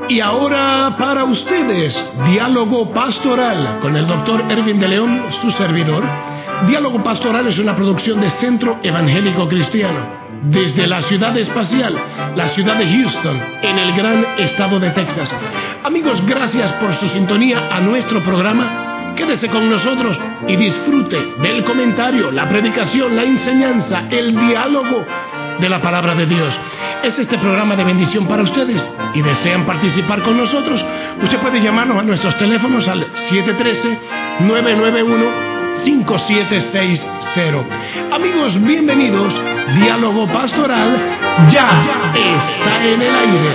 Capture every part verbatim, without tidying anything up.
Y ahora para ustedes, Diálogo Pastoral, con el doctor Erwin de León, su servidor. Diálogo Pastoral es una producción de Centro Evangélico Cristiano, desde la ciudad espacial, la ciudad de Houston, en el gran estado de Texas. Amigos, gracias por su sintonía a nuestro programa. Quédese con nosotros y disfrute del comentario, la predicación, la enseñanza, el diálogo de la palabra de Dios. Es este programa de bendición para ustedes y desean participar con nosotros. Usted puede llamarnos a nuestros teléfonos al siete uno tres, nueve nueve uno, cinco siete seis cero. Amigos, bienvenidos. Diálogo Pastoral ya, ya está en el aire.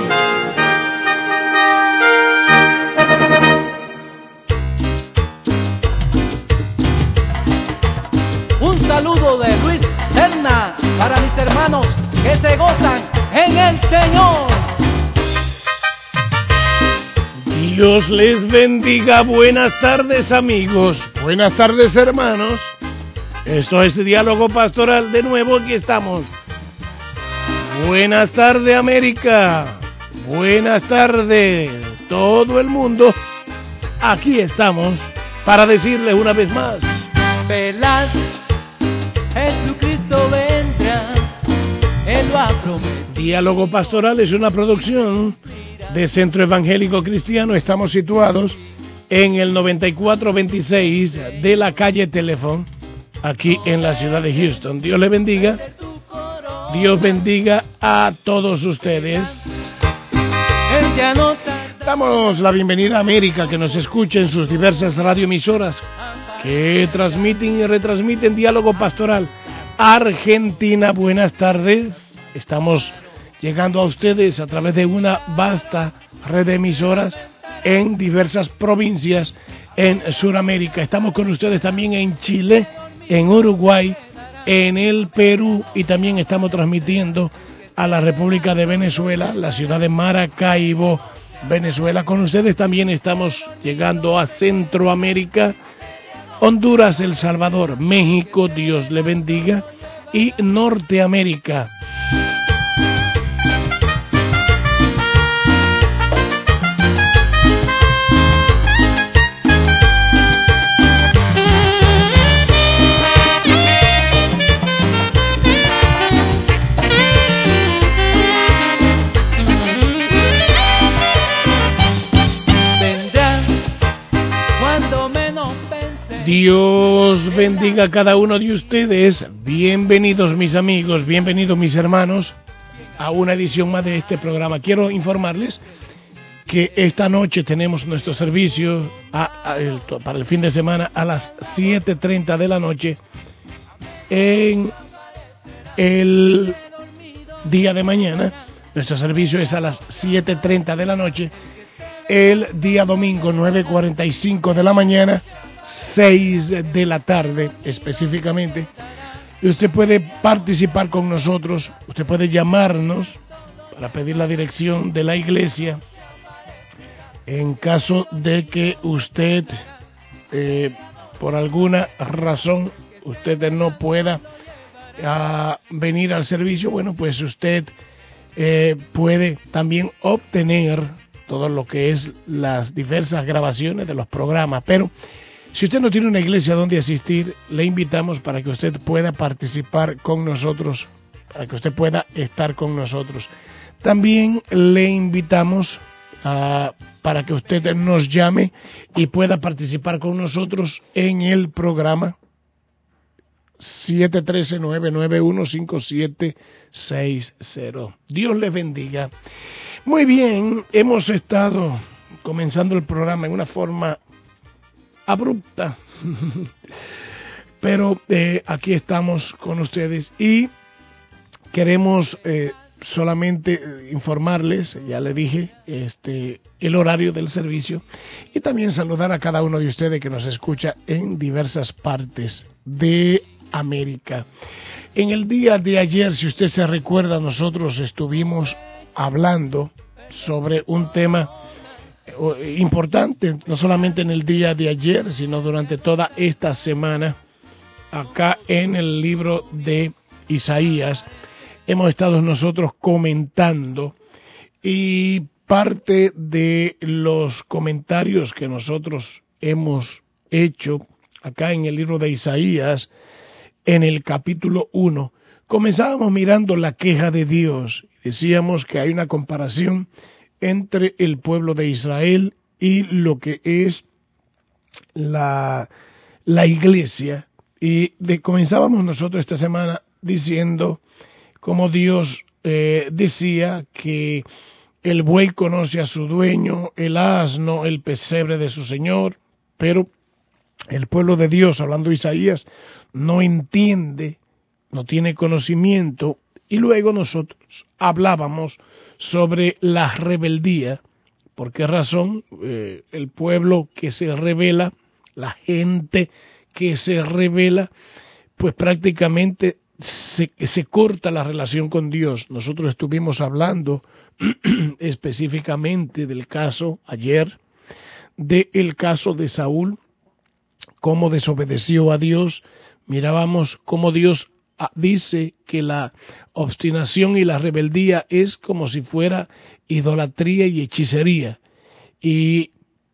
Un saludo de Luis Serna para mis hermanos que se gozan en el Señor. Dios les bendiga. Buenas tardes, amigos. Buenas tardes, hermanos. Esto es Diálogo Pastoral. De nuevo aquí estamos. Buenas tardes, América. Buenas tardes, todo el mundo. Aquí estamos para decirles una vez más: Velas, Jesucristo vendrá, Él lo ha prometido. Diálogo Pastoral es una producción de Centro Evangélico Cristiano. Estamos situados en el noventa y cuatro veintiséis de la calle Teléfono, aquí en la ciudad de Houston. Dios le bendiga. Dios bendiga a todos ustedes. Damos la bienvenida a América, que nos escuche en sus diversas radioemisoras que transmiten y retransmiten Diálogo Pastoral. Argentina, buenas tardes. Estamos llegando a ustedes a través de una vasta red de emisoras en diversas provincias en Sudamérica. Estamos con ustedes también en Chile, en Uruguay, en el Perú, y también estamos transmitiendo a la República de Venezuela, la ciudad de Maracaibo, Venezuela. Con ustedes también estamos llegando a Centroamérica, Honduras, El Salvador, México, Dios le bendiga, y Norteamérica. Dios bendiga a cada uno de ustedes. Bienvenidos, mis amigos, bienvenidos, mis hermanos, a una edición más de este programa. Quiero informarles que esta noche tenemos nuestro servicio a, a el, para el fin de semana a las siete treinta de la noche. En el día de mañana, nuestro servicio es a las siete treinta de la noche. El día domingo, nueve cuarenta y cinco de la mañana, seis de la tarde específicamente. Y usted puede participar con nosotros, usted puede llamarnos para pedir la dirección de la iglesia en caso de que usted eh, por alguna razón usted no pueda uh, venir al servicio. Bueno, pues usted eh, puede también obtener todo lo que es las diversas grabaciones de los programas, pero si usted no tiene una iglesia donde asistir, le invitamos para que usted pueda participar con nosotros, para que usted pueda estar con nosotros. También le invitamos a, para que usted nos llame y pueda participar con nosotros en el programa siete uno tres, nueve nueve uno, cinco siete seis cero. Dios le bendiga. Muy bien, hemos estado comenzando el programa en una forma abrupta, pero eh, aquí estamos con ustedes y queremos eh, solamente informarles, ya le dije, este el horario del servicio, y también saludar a cada uno de ustedes que nos escucha en diversas partes de América. En el día de ayer, si usted se recuerda, nosotros estuvimos hablando sobre un tema importante, no solamente en el día de ayer, sino durante toda esta semana, acá en el libro de Isaías. Hemos estado nosotros comentando y parte de los comentarios que nosotros hemos hecho acá en el libro de Isaías, en el capítulo uno, comenzábamos mirando la queja de Dios. Decíamos que hay una comparación entre el pueblo de Israel y lo que es la, la iglesia. Y de, comenzábamos nosotros esta semana diciendo cómo Dios eh, decía que el buey conoce a su dueño, el asno, el pesebre de su señor, pero el pueblo de Dios, hablando de Isaías, no entiende, no tiene conocimiento, y luego nosotros hablábamos sobre la rebeldía. ¿Por qué razón? Eh, el pueblo que se rebela, la gente que se rebela, pues prácticamente se, se corta la relación con Dios. Nosotros estuvimos hablando específicamente del caso ayer, del caso de Saúl, cómo desobedeció a Dios. Mirábamos cómo Dios dice que la obstinación y la rebeldía es como si fuera idolatría y hechicería. Y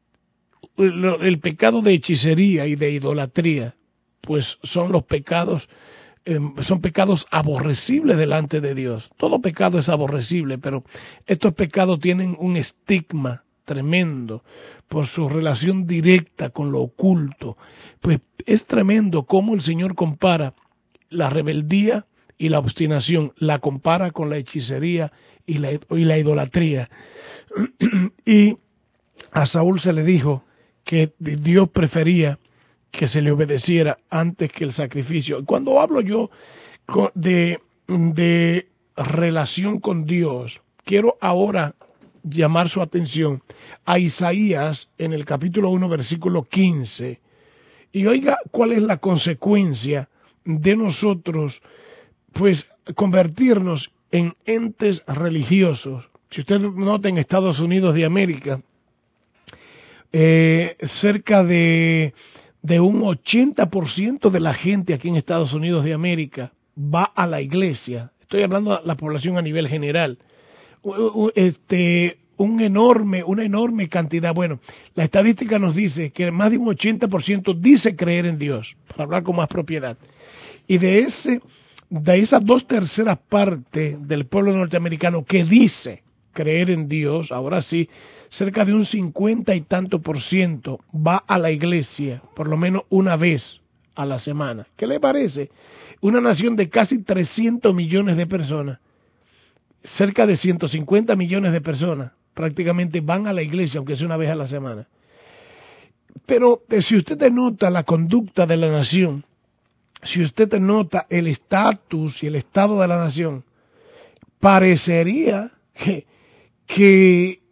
el pecado de hechicería y de idolatría, pues son los pecados, eh, son pecados aborrecibles delante de Dios. Todo pecado es aborrecible, pero estos pecados tienen un estigma tremendo por su relación directa con lo oculto. Pues es tremendo cómo el Señor compara la rebeldía y la obstinación, la compara con la hechicería y la, y la idolatría. Y a Saúl se le dijo que Dios prefería que se le obedeciera antes que el sacrificio. Cuando hablo yo de, de relación con Dios, quiero ahora llamar su atención a Isaías en el capítulo uno, versículo quince. Y oiga cuál es la consecuencia de nosotros, pues, convertirnos en entes religiosos. Si usted nota, en Estados Unidos de América, eh, cerca de, de un ochenta por ciento de la gente aquí en Estados Unidos de América va a la iglesia. Estoy hablando de la población a nivel general. Este, un enorme, una enorme cantidad. Bueno, la estadística nos dice que más de un ochenta por ciento dice creer en Dios, para hablar con más propiedad. Y de ese, de esas dos terceras partes del pueblo norteamericano que dice creer en Dios, ahora sí, cerca de un cincuenta y tanto por ciento va a la iglesia por lo menos una vez a la semana. ¿Qué le parece? Una nación de casi trescientos millones de personas, cerca de ciento cincuenta millones de personas prácticamente van a la iglesia, aunque sea una vez a la semana. Pero eh, si usted nota la conducta de la nación, si usted nota el estatus y el estado de la nación, parecería que, que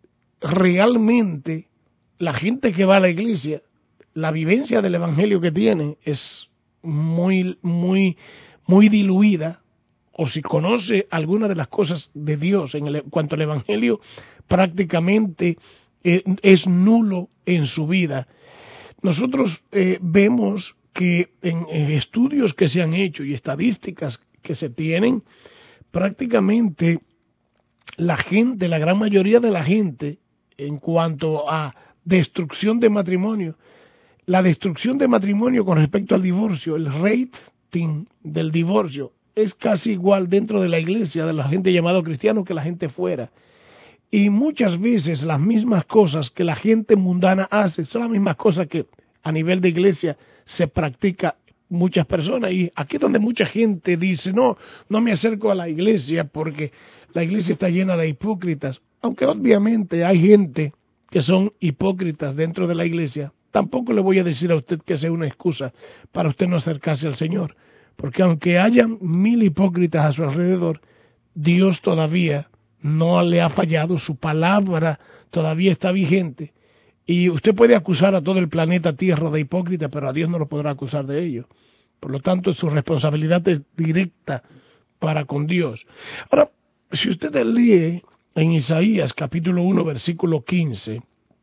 realmente la gente que va a la iglesia, la vivencia del evangelio que tiene es muy, muy, muy diluida, o si conoce alguna de las cosas de Dios en el, cuanto al evangelio, prácticamente eh, es nulo en su vida. Nosotros eh, vemos que en, en estudios que se han hecho y estadísticas que se tienen, prácticamente la gente, la gran mayoría de la gente, en cuanto a destrucción de matrimonio, la destrucción de matrimonio con respecto al divorcio, el rating del divorcio es casi igual dentro de la iglesia de la gente llamada cristiano que la gente fuera. Y muchas veces las mismas cosas que la gente mundana hace son las mismas cosas que a nivel de iglesia se practica muchas personas. Y aquí es donde mucha gente dice, no, no me acerco a la iglesia porque la iglesia está llena de hipócritas. Aunque obviamente hay gente que son hipócritas dentro de la iglesia, tampoco le voy a decir a usted que sea una excusa para usted no acercarse al Señor. Porque aunque haya mil hipócritas a su alrededor, Dios todavía no le ha fallado, su palabra todavía está vigente. Y usted puede acusar a todo el planeta Tierra de hipócrita, pero a Dios no lo podrá acusar de ello. Por lo tanto, su responsabilidad es directa para con Dios. Ahora, si usted lee en Isaías capítulo uno, versículo quince,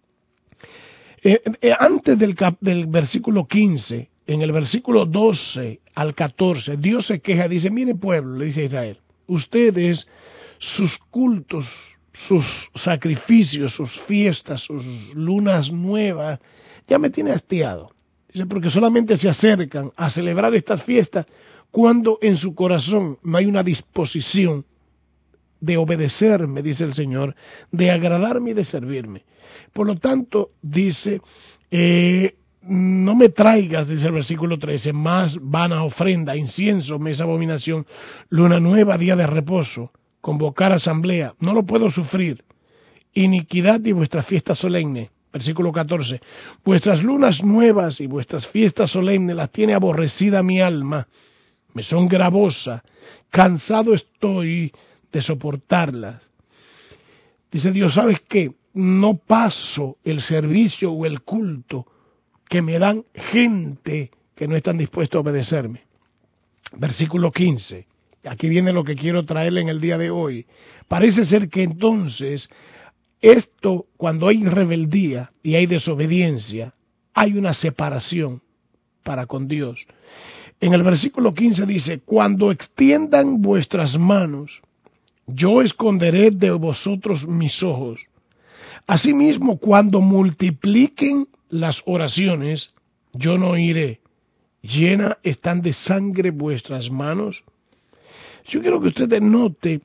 eh, eh, antes del, cap, del versículo quince, en el versículo doce al catorce, Dios se queja, dice, mire pueblo, le dice a Israel, ustedes, sus cultos sus sacrificios, sus fiestas, sus lunas nuevas, ya me tiene hastiado. Dice, porque solamente se acercan a celebrar estas fiestas cuando en su corazón no hay una disposición de obedecerme, dice el Señor, de agradarme y de servirme. Por lo tanto, dice, eh, no me traigas, dice el versículo trece, más vana ofrenda, incienso, mesa abominación, luna nueva, día de reposo, convocar asamblea, no lo puedo sufrir. Iniquidad y vuestras fiestas solemnes. Versículo catorce. Vuestras lunas nuevas y vuestras fiestas solemnes las tiene aborrecida mi alma. Me son gravosas. Cansado estoy de soportarlas. Dice Dios, ¿sabes qué? No paso el servicio o el culto que me dan gente que no están dispuestos a obedecerme. Versículo quince. Aquí viene lo que quiero traerle en el día de hoy. Parece ser que entonces, esto, cuando hay rebeldía y hay desobediencia, hay una separación para con Dios. En el versículo quince dice, cuando extiendan vuestras manos, yo esconderé de vosotros mis ojos. Asimismo, cuando multipliquen las oraciones, yo no oiré. Llenas están de sangre vuestras manos. Yo quiero que usted note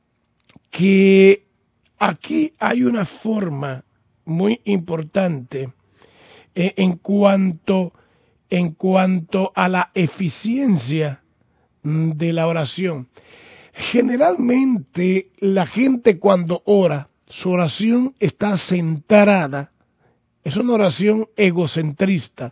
que aquí hay una forma muy importante eh, en cuanto, en cuanto a la eficiencia de la oración. Generalmente la gente cuando ora, su oración está centrada, es una oración egocentrista,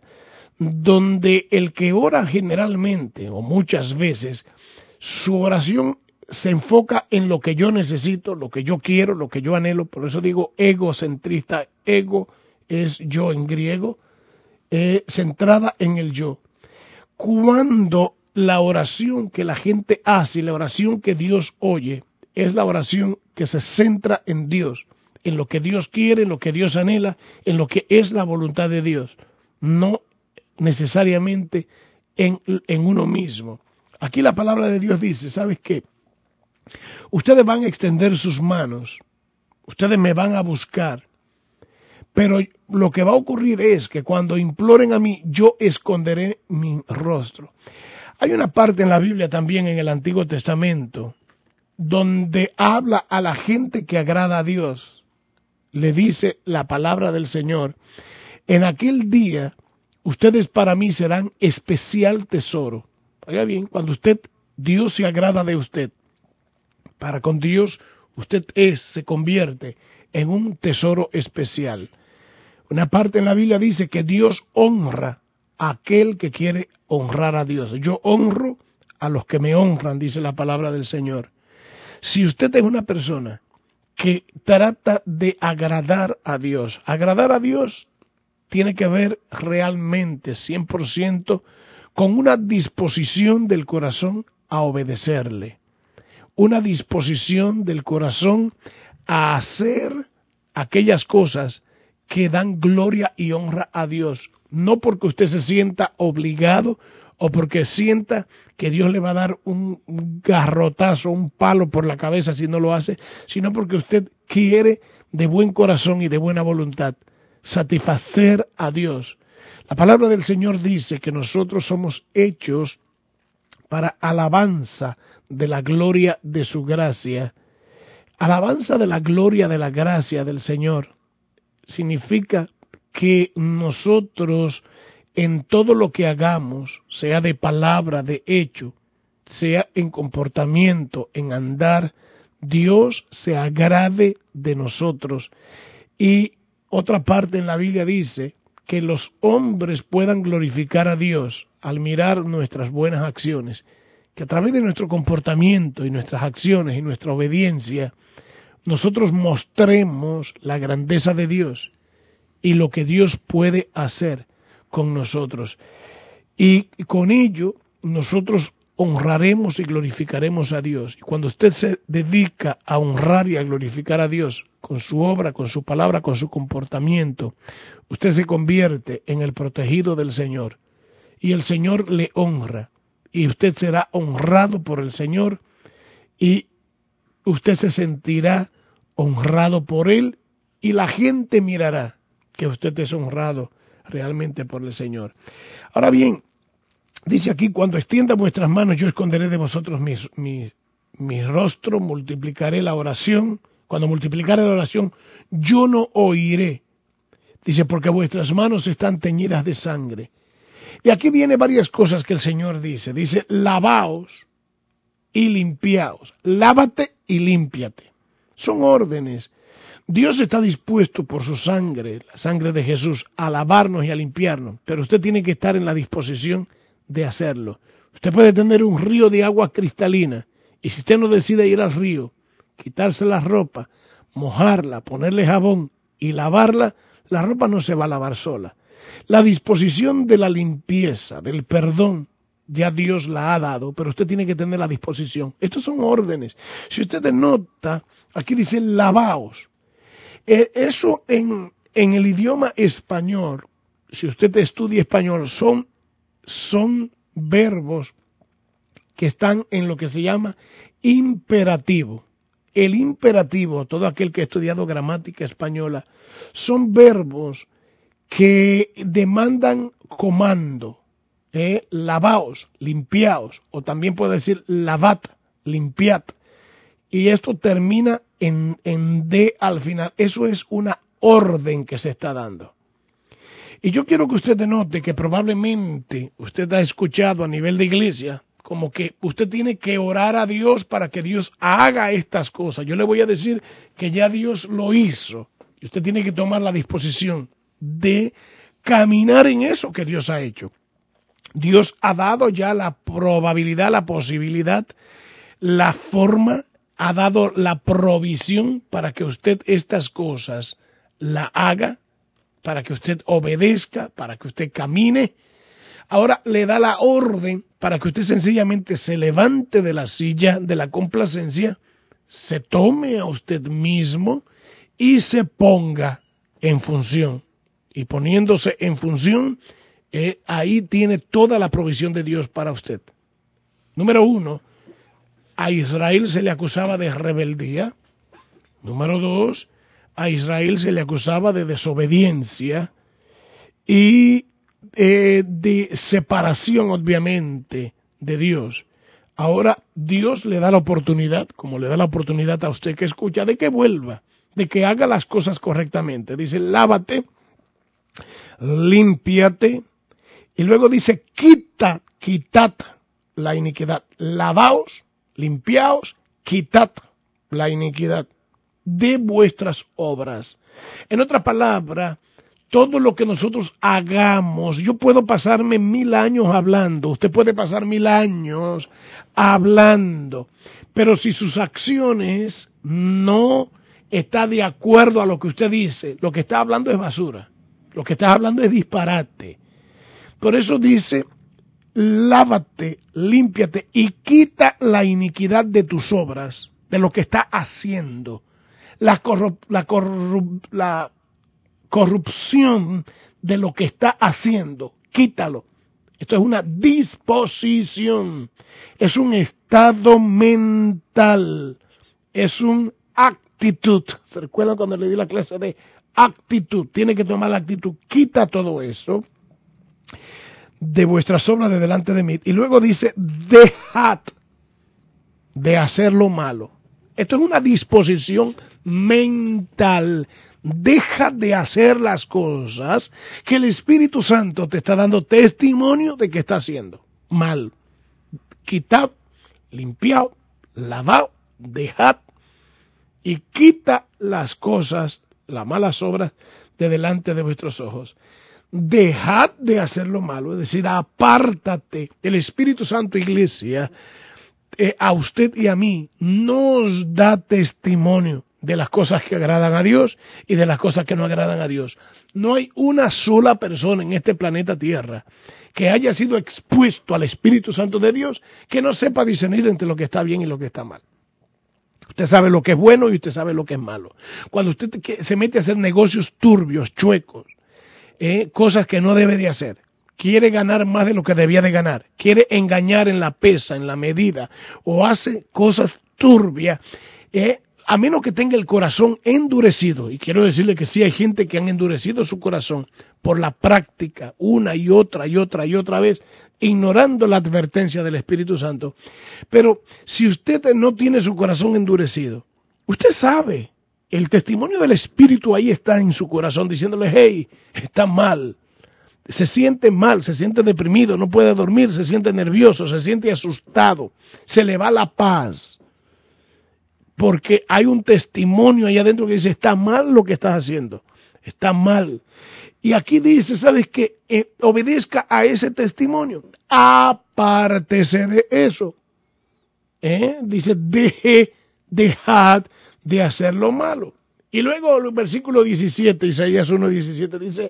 donde el que ora generalmente o muchas veces, su oración se enfoca en lo que yo necesito, lo que yo quiero, lo que yo anhelo. Por eso digo egocentrista. Ego es yo en griego, eh, centrada en el yo. Cuando la oración que la gente hace y la oración que Dios oye es la oración que se centra en Dios, en lo que Dios quiere, en lo que Dios anhela, en lo que es la voluntad de Dios, no necesariamente en, en uno mismo. Aquí la palabra de Dios dice, ¿sabes qué? Ustedes van a extender sus manos, ustedes me van a buscar, pero lo que va a ocurrir es que cuando imploren a mí, yo esconderé mi rostro. Hay una parte en la Biblia también en el Antiguo Testamento donde habla a la gente que agrada a Dios. Le dice la palabra del Señor, en aquel día ustedes para mí serán especial tesoro. Oiga bien, cuando usted, Dios se agrada de usted, para con Dios usted es, se convierte en un tesoro especial. Una parte en la Biblia dice que Dios honra a aquel que quiere honrar a Dios. Yo honro a los que me honran, dice la palabra del Señor. Si usted es una persona que trata de agradar a Dios, agradar a Dios tiene que ver realmente cien por ciento con una disposición del corazón a obedecerle, una disposición del corazón a hacer aquellas cosas que dan gloria y honra a Dios, no porque usted se sienta obligado o porque sienta que Dios le va a dar un garrotazo, un palo por la cabeza si no lo hace, sino porque usted quiere de buen corazón y de buena voluntad satisfacer a Dios. La palabra del Señor dice que nosotros somos hechos para alabanza de la gloria de su gracia. Alabanza de la gloria de la gracia del Señor significa que nosotros en todo lo que hagamos, sea de palabra, de hecho, sea en comportamiento, en andar, Dios se agrade de nosotros. Y otra parte en la Biblia dice que los hombres puedan glorificar a Dios al mirar nuestras buenas acciones, que a través de nuestro comportamiento y nuestras acciones y nuestra obediencia, nosotros mostremos la grandeza de Dios y lo que Dios puede hacer con nosotros. Y con ello nosotros honraremos y glorificaremos a Dios. Y cuando usted se dedica a honrar y a glorificar a Dios con su obra, con su palabra, con su comportamiento, usted se convierte en el protegido del Señor. Y el Señor le honra. Y usted será honrado por el Señor. Y usted se sentirá honrado por Él, y la gente mirará que usted es honrado realmente por el Señor. Ahora bien, dice aquí, cuando extienda vuestras manos, yo esconderé de vosotros mis, mis, mi rostro, multiplicaré la oración. Cuando multiplicaré la oración, yo no oiré. Dice, porque vuestras manos están teñidas de sangre. Y aquí viene varias cosas que el Señor dice. Dice, lavaos y limpiaos. Lávate y límpiate. Son órdenes. Dios está dispuesto por su sangre, la sangre de Jesús, a lavarnos y a limpiarnos. Pero usted tiene que estar en la disposición de hacerlo. Usted puede tener un río de agua cristalina. Y si usted no decide ir al río, quitarse la ropa, mojarla, ponerle jabón y lavarla, la ropa no se va a lavar sola. La disposición de la limpieza, del perdón, ya Dios la ha dado, pero usted tiene que tener la disposición. Estos son órdenes. Si usted nota, aquí dice lavaos. Eh, eso en, en el idioma español, si usted estudia español, son, son verbos que están en lo que se llama imperativo. El imperativo, todo aquel que ha estudiado gramática española, son verbos que demandan comando. Eh, lavaos, limpiaos, o también puede decir lavad, limpiad. Y esto termina en, en D al final. Eso es una orden que se está dando. Y yo quiero que usted note que probablemente usted ha escuchado a nivel de iglesia como que usted tiene que orar a Dios para que Dios haga estas cosas. Yo le voy a decir que ya Dios lo hizo. Y usted tiene que tomar la disposición de caminar en eso que Dios ha hecho. Dios ha dado ya la probabilidad, la posibilidad, la forma, ha dado la provisión para que usted estas cosas la haga, para que usted obedezca, para que usted camine. Ahora le da la orden para que usted sencillamente se levante de la silla de la complacencia, se tome a usted mismo y se ponga en función. Y poniéndose en función, eh, ahí tiene toda la provisión de Dios para usted. Número uno, a Israel se le acusaba de rebeldía. Número dos, a Israel se le acusaba de desobediencia y eh, de separación, obviamente, de Dios. Ahora Dios le da la oportunidad, como le da la oportunidad a usted que escucha, de que vuelva, de que haga las cosas correctamente. Dice, lávate, límpiate, y luego dice, quita, quitad la iniquidad. Lavaos, limpiaos, quitad la iniquidad de vuestras obras. En otras palabras, todo lo que nosotros hagamos, yo puedo pasarme mil años hablando, usted puede pasar mil años hablando, pero si sus acciones no están de acuerdo a lo que usted dice, lo que está hablando es basura, lo que está hablando es disparate. Por eso dice, lávate, límpiate y quita la iniquidad de tus obras, de lo que está haciendo. La, corrup la, corrup la corrupción de lo que está haciendo, quítalo. Esto es una disposición, es un estado mental, es un actitud. ¿Se recuerdan cuando le di la clase de actitud? Tiene que tomar la actitud, quita todo eso de vuestras obras de delante de mí. Y luego dice, dejad de hacer lo malo. Esto es una disposición mental. Deja de hacer las cosas que el Espíritu Santo te está dando testimonio de que está haciendo mal. Quitad, limpiad, lavad, dejad y quita las cosas, las malas obras de delante de vuestros ojos. Dejad de hacer lo malo, es decir, apártate. El Espíritu Santo, iglesia, eh, a usted y a mí nos da testimonio de las cosas que agradan a Dios y de las cosas que no agradan a Dios. No hay una sola persona en este planeta Tierra que haya sido expuesto al Espíritu Santo de Dios que no sepa discernir entre lo que está bien y lo que está mal. Usted sabe lo que es bueno y usted sabe lo que es malo. Cuando usted se mete a hacer negocios turbios, chuecos, eh, cosas que no debe de hacer, quiere ganar más de lo que debía de ganar, quiere engañar en la pesa, en la medida, o hace cosas turbias, eh, a menos que tenga el corazón endurecido, y quiero decirle que sí hay gente que han endurecido su corazón por la práctica, una y otra y otra y otra vez, ignorando la advertencia del Espíritu Santo. Pero si usted no tiene su corazón endurecido, usted sabe, el testimonio del Espíritu ahí está en su corazón, diciéndole, hey, está mal, se siente mal, se siente deprimido, no puede dormir, se siente nervioso, se siente asustado, se le va la paz, porque hay un testimonio ahí adentro que dice, está mal lo que estás haciendo, está mal. Y aquí dice, ¿sabes qué? Eh, obedezca a ese testimonio, apártese de eso. ¿Eh? Dice, deje, dejad de hacer lo malo. Y luego el versículo diecisiete, Isaías uno diecisiete, dice,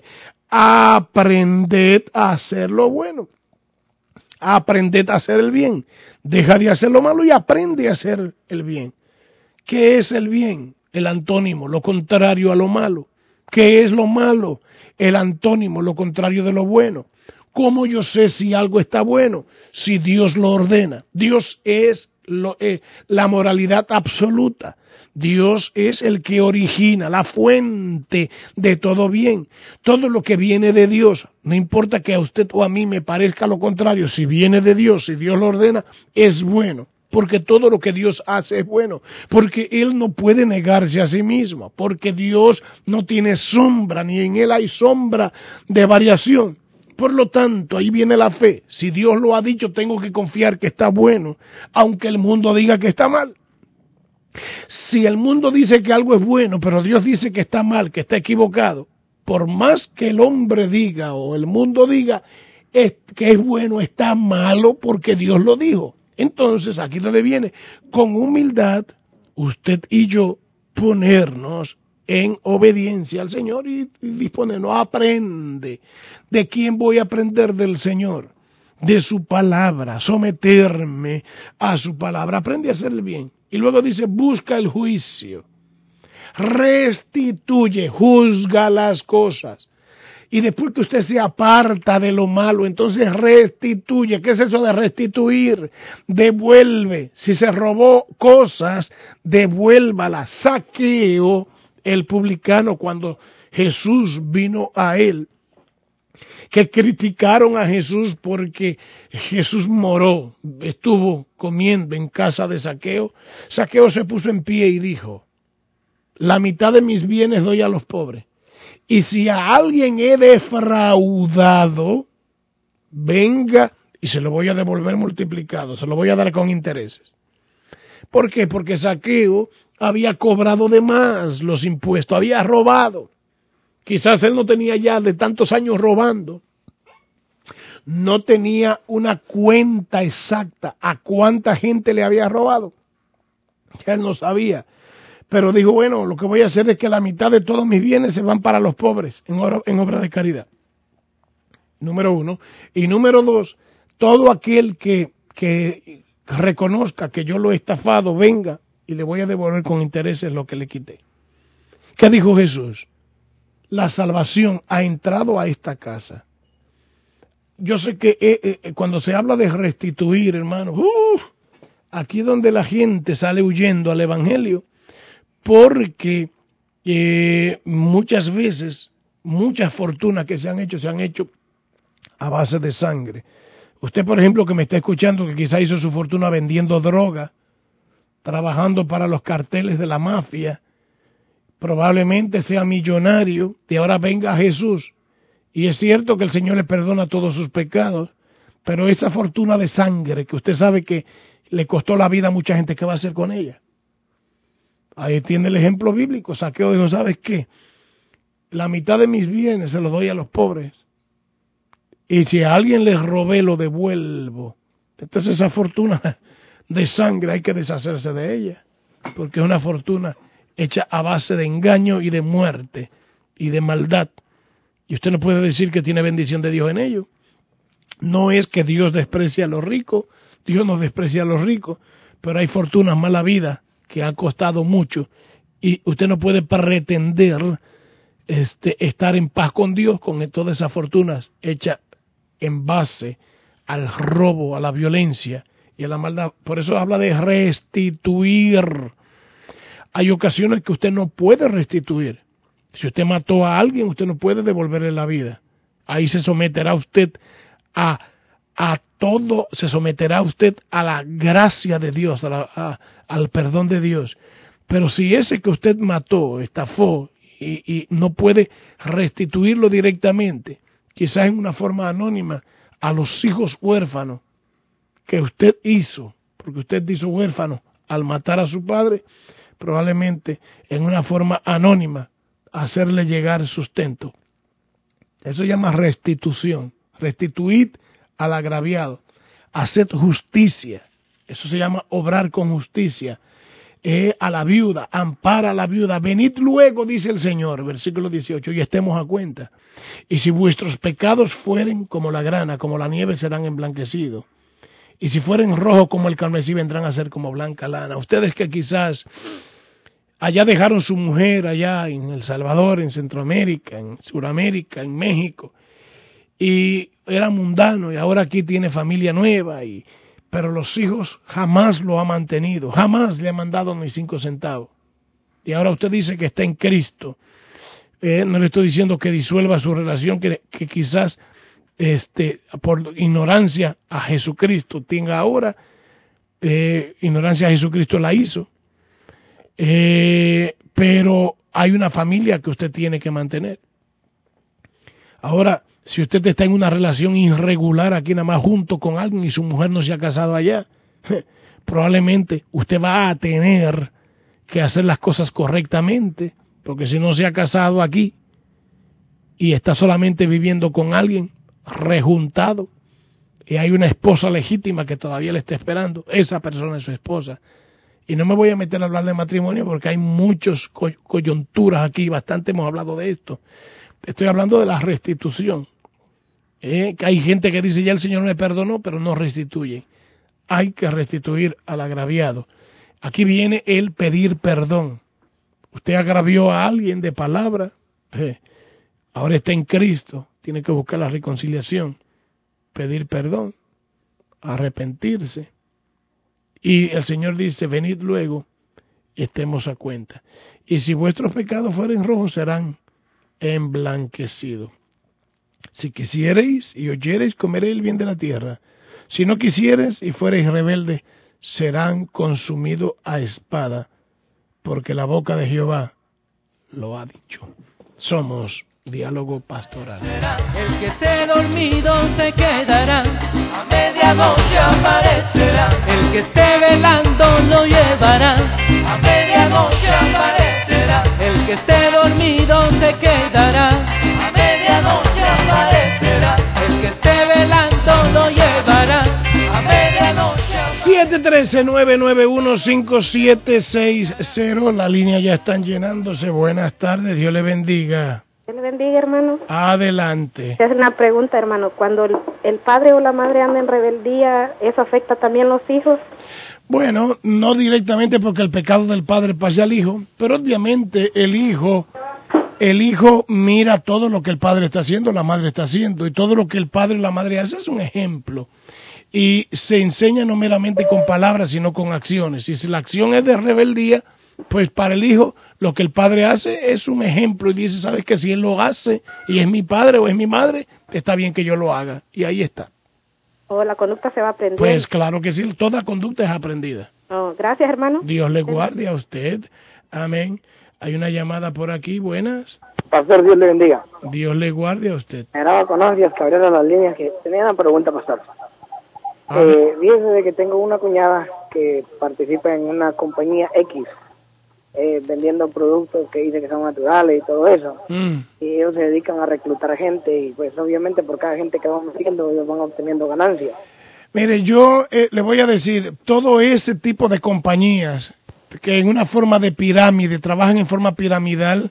aprended a hacer lo bueno, aprended a hacer el bien, deja de hacer lo malo y aprende a hacer el bien. ¿Qué es el bien? El antónimo, lo contrario a lo malo. ¿Qué es lo malo? El antónimo, lo contrario de lo bueno. ¿Cómo yo sé si algo está bueno? Si Dios lo ordena. Dios es lo, eh, la moralidad absoluta. Dios es el que origina, la fuente de todo bien. Todo lo que viene de Dios, no importa que a usted o a mí me parezca lo contrario, si viene de Dios, si Dios lo ordena, es bueno. Porque todo lo que Dios hace es bueno, porque Él no puede negarse a sí mismo, porque Dios no tiene sombra, ni en Él hay sombra de variación. Por lo tanto, ahí viene la fe. Si Dios lo ha dicho, tengo que confiar que está bueno, aunque el mundo diga que está mal. Si el mundo dice que algo es bueno, pero Dios dice que está mal, que está equivocado, por más que el hombre diga o el mundo diga es, que es bueno, está malo porque Dios lo dijo. Entonces, aquí donde viene, con humildad, usted y yo ponernos en obediencia al Señor y, y disponernos, aprende. ¿De quién voy a aprender? Del Señor, de su palabra, someterme a su palabra, aprende a hacer el bien. Y luego dice, busca el juicio, restituye, juzga las cosas. Y después que usted se aparta de lo malo, entonces restituye. ¿Qué es eso de restituir? Devuelve. Si se robó cosas, devuélvalas. Zaqueo, el publicano, cuando Jesús vino a él, que criticaron a Jesús porque Jesús moró, estuvo comiendo en casa de Zaqueo. Zaqueo se puso en pie y dijo, la mitad de mis bienes doy a los pobres. Y si a alguien he defraudado, venga y se lo voy a devolver multiplicado, se lo voy a dar con intereses. ¿Por qué? Porque Zaqueo había cobrado de más los impuestos, había robado. Quizás él no tenía ya de tantos años robando, no tenía una cuenta exacta a cuánta gente le había robado. Él no sabía. Pero dijo, bueno, lo que voy a hacer es que la mitad de todos mis bienes se van para los pobres en obra, en obra de caridad. Número uno. Y número dos, todo aquel que, que reconozca que yo lo he estafado, venga y le voy a devolver con intereses lo que le quité. ¿Qué dijo Jesús? La salvación ha entrado a esta casa. Yo sé que eh, eh, cuando se habla de restituir, hermano, uh, aquí es donde la gente sale huyendo al Evangelio, porque eh, muchas veces, muchas fortunas que se han hecho, se han hecho a base de sangre. Usted, por ejemplo, que me está escuchando, que quizá hizo su fortuna vendiendo droga, trabajando para los carteles de la mafia, probablemente sea millonario, y ahora venga a Jesús. Y es cierto que el Señor le perdona todos sus pecados, pero esa fortuna de sangre, que usted sabe que le costó la vida a mucha gente, ¿qué va a hacer con ella? Ahí tiene el ejemplo bíblico. Zaqueo dijo, ¿sabes qué? La mitad de mis bienes se los doy a los pobres. Y si a alguien les robé, lo devuelvo. Entonces esa fortuna de sangre hay que deshacerse de ella, porque es una fortuna hecha a base de engaño y de muerte y de maldad. Y usted no puede decir que tiene bendición de Dios en ello. No es que Dios desprecia a los ricos, Dios no desprecia a los ricos, pero hay fortunas mala vida que ha costado mucho y usted no puede pretender este, estar en paz con Dios con todas esas fortunas hechas en base al robo, a la violencia y a la maldad. Por eso habla de restituir. hay ocasiones que usted no puede restituir. Si usted mató a alguien, usted no puede devolverle la vida. Ahí se someterá usted a, a todo, se someterá usted a la gracia de Dios, a la, a, al perdón de Dios. Pero si ese que usted mató, estafó, y, y no puede restituirlo directamente, quizás en una forma anónima, a los hijos huérfanos que usted hizo, porque usted hizo huérfano al matar a su padre, probablemente en una forma anónima, hacerle llegar sustento. Eso se llama restitución. Restituid al agraviado. Haced justicia. Eso se llama obrar con justicia. Eh, a la viuda, ampara a la viuda. Venid luego, dice el Señor, versículo dieciocho, y estemos a cuenta. Y si vuestros pecados fueren como la grana, como la nieve, serán emblanquecidos. Y si fueren rojos como el carmesí, vendrán a ser como blanca lana. Ustedes que quizás allá dejaron su mujer, allá en El Salvador, en Centroamérica, en Sudamérica, en México, y era mundano, y ahora aquí tiene familia nueva, y pero los hijos jamás lo ha mantenido, jamás le han mandado ni cinco centavos. Y ahora usted dice que está en Cristo. Eh, no le estoy diciendo que disuelva su relación, que, que quizás este, por ignorancia a Jesucristo tenga ahora, eh, ignorancia a Jesucristo la hizo. Eh, pero hay una familia que usted tiene que mantener. Ahora, si usted está en una relación irregular aquí nada más junto con alguien y su mujer no se ha casado allá, probablemente usted va a tener que hacer las cosas correctamente, porque si no se ha casado aquí y está solamente viviendo con alguien rejuntado y hay una esposa legítima que todavía le está esperando, esa persona es su esposa. Y no me voy a meter a hablar de matrimonio porque hay muchas coyunturas aquí, bastante hemos hablado de esto. Estoy hablando de la restitución. Eh, que hay gente que dice ya el Señor me perdonó, pero no restituye. Hay que restituir al agraviado. Aquí viene el pedir perdón. Usted agravió a alguien de palabra, eh, ahora está en Cristo, tiene que buscar la reconciliación, pedir perdón, arrepentirse. Y el Señor dice, venid luego, estemos a cuenta. Y si vuestros pecados fueren rojos, serán emblanquecidos. Si quisiereis y oyereis, comeréis el bien de la tierra. Si no quisiereis y fuereis rebeldes, serán consumidos a espada, porque la boca de Jehová lo ha dicho. Somos Diálogo Pastoral. El que esté dormido se quedará, a medianoche aparecerá. El que esté velando lo llevará, a medianoche aparecerá. El que esté dormido se quedará, a medianoche aparecerá. El que esté velando lo llevará, a medianoche aparecerá. siete uno tres, nueve nueve uno, cinco siete seis cero, la línea ya están llenándose. Buenas tardes, Dios le bendiga. Dios le bendiga, hermano. Adelante. Es una pregunta, hermano. Cuando el, el padre o la madre anda en rebeldía, ¿eso afecta también a los hijos? Bueno, no directamente porque el pecado del padre pasa al hijo, pero obviamente el hijo, el hijo mira todo lo que el padre está haciendo, la madre está haciendo, y todo lo que el padre o la madre hace es un ejemplo. Y se enseña no meramente con palabras, sino con acciones. Y si la acción es de rebeldía, pues para el hijo lo que el padre hace es un ejemplo y dice, sabes que si él lo hace y es mi padre o es mi madre, está bien que yo lo haga. Y ahí está. ¿O la conducta se va a aprender? Pues claro que sí, toda conducta es aprendida. Oh, gracias, hermano. Dios le guarde a usted. Amén. Hay una llamada por aquí, buenas. Pastor, Dios le bendiga. Dios le guarde a usted. Me agrada con Dios que abrieron las líneas, que tenía una pregunta, pastor. Eh, fíjese de que tengo una cuñada que participa en una compañía X, eh, vendiendo productos que dice que son naturales y todo eso. Mm. Y ellos se dedican a reclutar gente y pues obviamente por cada gente que van metiendo ellos van obteniendo ganancias. Mire, yo eh, le voy a decir, todo ese tipo de compañías que en una forma de pirámide, trabajan en forma piramidal,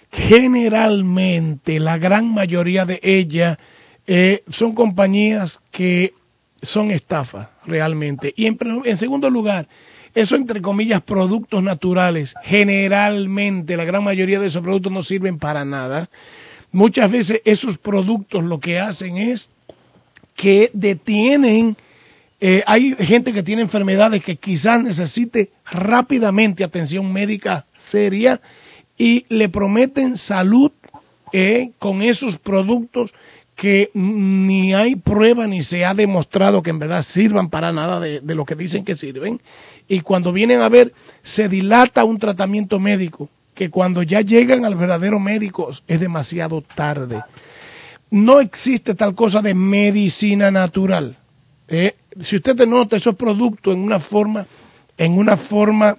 generalmente la gran mayoría de ellas eh, son compañías que son estafas realmente. Y en, en segundo lugar, eso entre comillas productos naturales, generalmente la gran mayoría de esos productos no sirven para nada. Muchas veces esos productos lo que hacen es que detienen Eh, hay gente que tiene enfermedades que quizás necesite rápidamente atención médica seria y le prometen salud eh, con esos productos que ni hay prueba ni se ha demostrado que en verdad sirvan para nada de, de lo que dicen que sirven. Y cuando vienen a ver, se dilata un tratamiento médico que cuando ya llegan al verdadero médico es demasiado tarde. No existe tal cosa de medicina natural. Eh, si usted denota esos productos en una forma, en una forma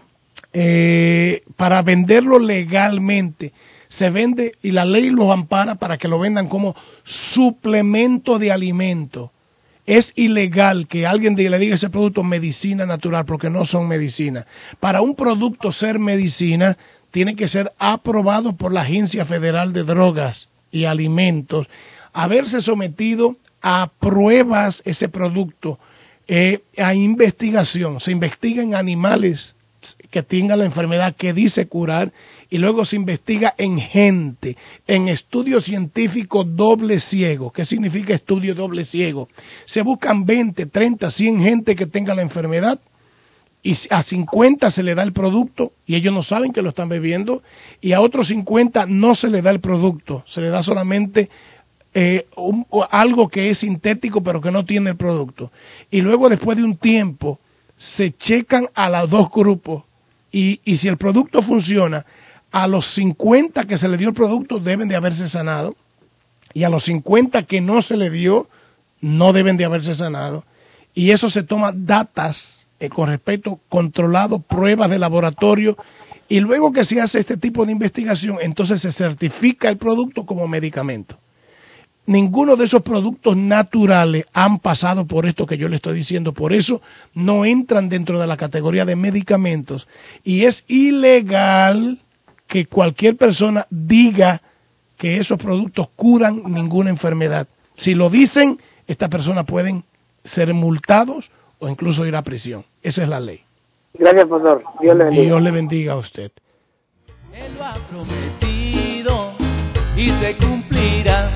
eh, para venderlo legalmente, se vende y la ley los ampara para que lo vendan como suplemento de alimento. Es ilegal que alguien le diga ese producto medicina natural porque no son medicina. Para un producto ser medicina, tiene que ser aprobado por la Agencia Federal de Drogas y Alimentos, haberse sometido a pruebas ese producto, eh, a investigación. Se investiga en animales que tengan la enfermedad que dice curar y luego se investiga en gente, en estudio científico doble ciego. ¿Qué significa estudio doble ciego? Se buscan veinte, treinta, cien gente que tenga la enfermedad y a cincuenta se le da el producto y ellos no saben que lo están bebiendo, y a otros cincuenta no se le da el producto, se le da solamente eh, un, algo que es sintético pero que no tiene el producto. Y luego después de un tiempo se checan a los dos grupos y, y si el producto funciona, a los cincuenta que se le dio el producto deben de haberse sanado y a los cincuenta que no se le dio no deben de haberse sanado, y eso se toma datas eh, con respecto controlado, pruebas de laboratorio, y luego que se hace este tipo de investigación entonces se certifica el producto como medicamento. Ninguno de esos productos naturales han pasado por esto que yo le estoy diciendo, por eso no entran dentro de la categoría de medicamentos y es ilegal que cualquier persona diga que esos productos curan ninguna enfermedad. Si lo dicen, estas personas pueden ser multados o incluso ir a prisión. Esa es la ley. Gracias, pastor. Dios le bendiga. Dios le bendiga a usted. Él lo ha prometido y se cumplirá.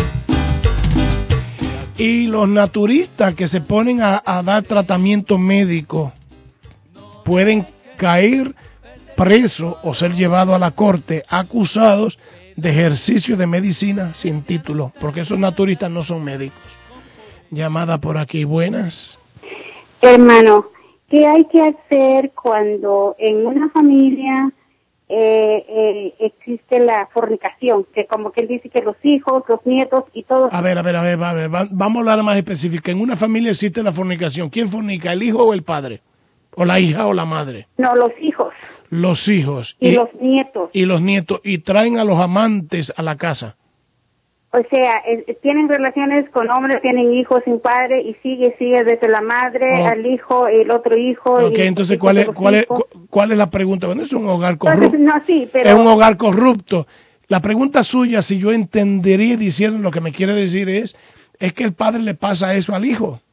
Y los naturistas que se ponen a, a dar tratamiento médico pueden caer presos o ser llevados a la corte acusados de ejercicio de medicina sin título, porque esos naturistas no son médicos. Llamada por aquí, buenas. Hermano, ¿qué hay que hacer cuando en una familia eh, eh, existe la fornicación? Que como que él dice que los hijos, los nietos y todos... A ver, a ver, a ver, a ver, va, vamos a hablar más específico. En una familia existe la fornicación. ¿Quién fornica, el hijo o el padre? ¿O la hija o la madre? No, los hijos. Los hijos. Y, y los nietos. Y los nietos. Y traen a los amantes a la casa. O sea, eh, tienen relaciones con hombres, tienen hijos sin padre y sigue, sigue desde la madre oh. al hijo, el otro hijo. Ok, y entonces, ¿cuál es, cuál, es, ¿cuál es la pregunta? Bueno, es un hogar corrupto. Entonces, no, sí, pero... Es un hogar corrupto. La pregunta suya, si yo entendería diciendo lo que me quiere decir es, es que el padre le pasa eso al hijo.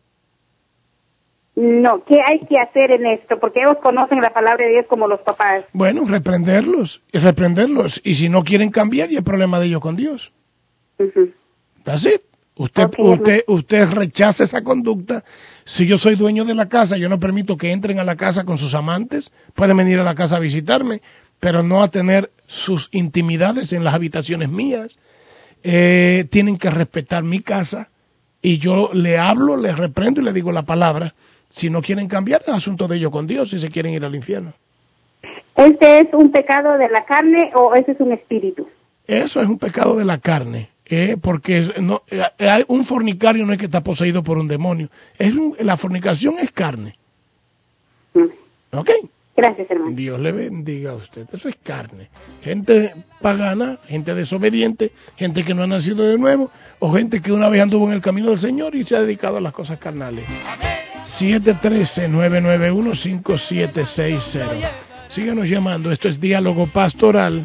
No, ¿qué hay que hacer en esto? Porque ellos conocen la palabra de Dios como los papás. Bueno, reprenderlos, reprenderlos. Y si no quieren cambiar, y el problema de ellos con Dios. Uh-huh. That's it. Usted, okay, usted, usted rechaza esa conducta. Si yo soy dueño de la casa, yo no permito que entren a la casa con sus amantes. Pueden venir a la casa a visitarme, pero no a tener sus intimidades en las habitaciones mías. Eh, tienen que respetar mi casa y yo le hablo, le reprendo y le digo la palabra. Si no quieren cambiar, es asunto de ellos con Dios, si se quieren ir al infierno. ¿Este es un pecado de la carne o ese es un espíritu? Eso es un pecado de la carne, eh, porque no, eh, un fornicario no es que está poseído por un demonio. Es un, la fornicación es carne. Mm. ¿Ok? Gracias, hermano. Dios le bendiga a usted. Eso es carne. Gente pagana, gente desobediente, gente que no ha nacido de nuevo, o gente que una vez anduvo en el camino del Señor y se ha dedicado a las cosas carnales. siete uno tres, nueve nueve uno, cinco siete seis cero. Síganos llamando. Esto es Diálogo Pastoral.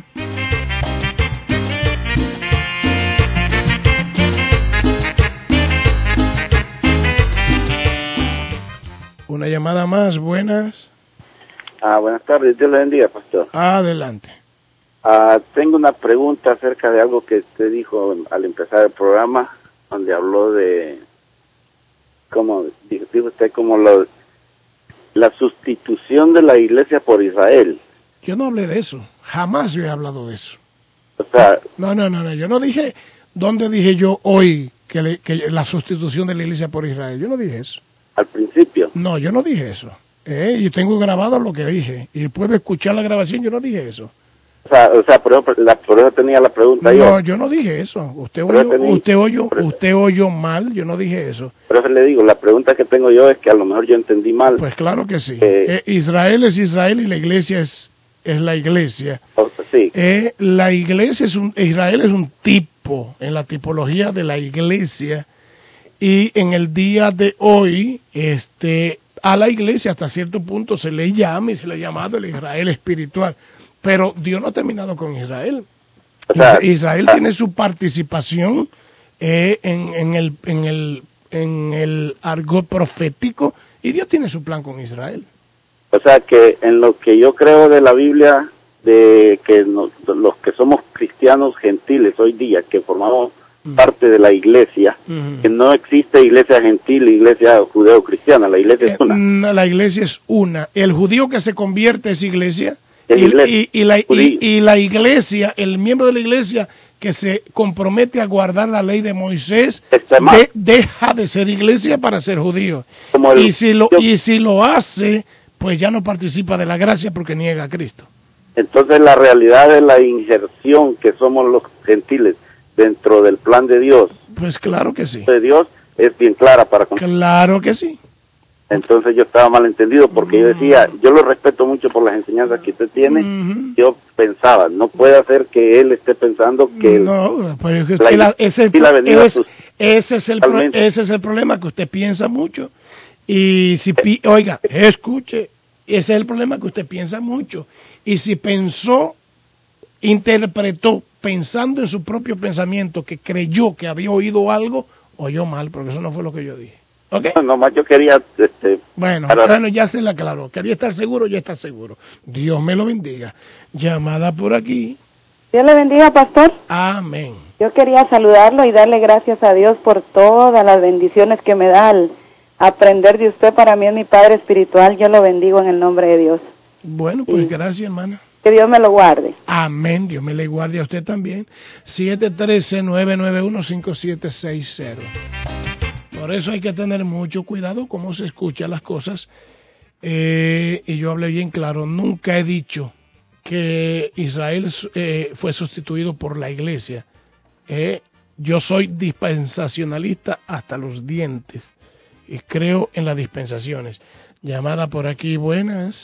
Una llamada más. Buenas. Ah, buenas tardes, Dios le bendiga, pastor. Adelante. Ah, tengo una pregunta acerca de algo que usted dijo al empezar el programa, donde habló de como dijo usted, como lo, la sustitución de la iglesia por Israel. Yo no hablé de eso, jamás yo he hablado de eso. O sea, no, no, no, no, yo no dije, ¿dónde dije yo hoy que, le, que la sustitución de la iglesia por Israel? Yo no dije eso. Al principio. No, yo no dije eso. Eh, y tengo grabado lo que dije. Y puede escuchar la grabación, yo no dije eso. O sea, o sea por, eso, la, por eso tenía la pregunta no, yo. No, yo no dije eso. Usted oyó, tenía, usted, oyó, usted oyó mal, yo no dije eso. Por eso le digo, la pregunta que tengo yo es que a lo mejor yo entendí mal. Pues claro que sí. Eh, eh, Israel es Israel y la iglesia es, es la iglesia. O sea, sí. Eh, la iglesia es un, Israel es un tipo en la tipología de la iglesia. Y en el día de hoy, este, a la iglesia hasta cierto punto se le llama y se le ha llamado el Israel espiritual. Pero Dios no ha terminado con Israel. O sea, Israel ah, tiene su participación eh, en, en, el, en, el, en el argot profético y Dios tiene su plan con Israel. O sea que en lo que yo creo de la Biblia, de que nos, los que somos cristianos gentiles hoy día, que formamos uh-huh. parte de la iglesia, uh-huh. que no existe iglesia gentil, iglesia judeo-cristiana, la iglesia eh, es una. La iglesia es una. El judío que se convierte es iglesia. Y, y, y, la, y, y la iglesia, el miembro de la iglesia que se compromete a guardar la ley de Moisés, de, deja de ser iglesia para ser judío. El, y, si lo, yo, y si lo hace, pues ya no participa de la gracia porque niega a Cristo. Entonces la realidad de la injerción que somos los gentiles dentro del plan de Dios, pues claro que sí. De Dios es bien clara para con... Claro que sí. Entonces yo estaba mal entendido porque yo decía, yo lo respeto mucho por las enseñanzas que usted tiene, uh-huh. yo pensaba, no puede hacer que él esté pensando que... No, pues es la, que la, ese, la es, sus, ese, es el pro, ese es el problema, que usted piensa mucho. Y si, pi, oiga, escuche, ese es el problema, que usted piensa mucho. Y si pensó, interpretó, pensando en su propio pensamiento, que creyó que había oído algo, oyó mal, porque eso no fue lo que yo dije. ¿Okay? No, nomás yo quería... Este, bueno, para... bueno, ya se le aclaró. Quería estar seguro, ya está seguro. Dios me lo bendiga. Llamada por aquí. Dios le bendiga, pastor. Amén. Yo quería saludarlo y darle gracias a Dios por todas las bendiciones que me da al aprender de usted. Para mí es mi Padre espiritual. Yo lo bendigo en el nombre de Dios. Bueno, pues y gracias, hermana. Que Dios me lo guarde. Amén. Dios me le guarde a usted también. siete uno tres, nueve nueve uno, cinco siete seis cero. Por eso hay que tener mucho cuidado cómo se escuchan las cosas. Eh, y yo hablé bien claro, nunca he dicho que Israel eh, fue sustituido por la iglesia. Eh, yo soy dispensacionalista hasta los dientes y creo en las dispensaciones. Llamada por aquí, buenas.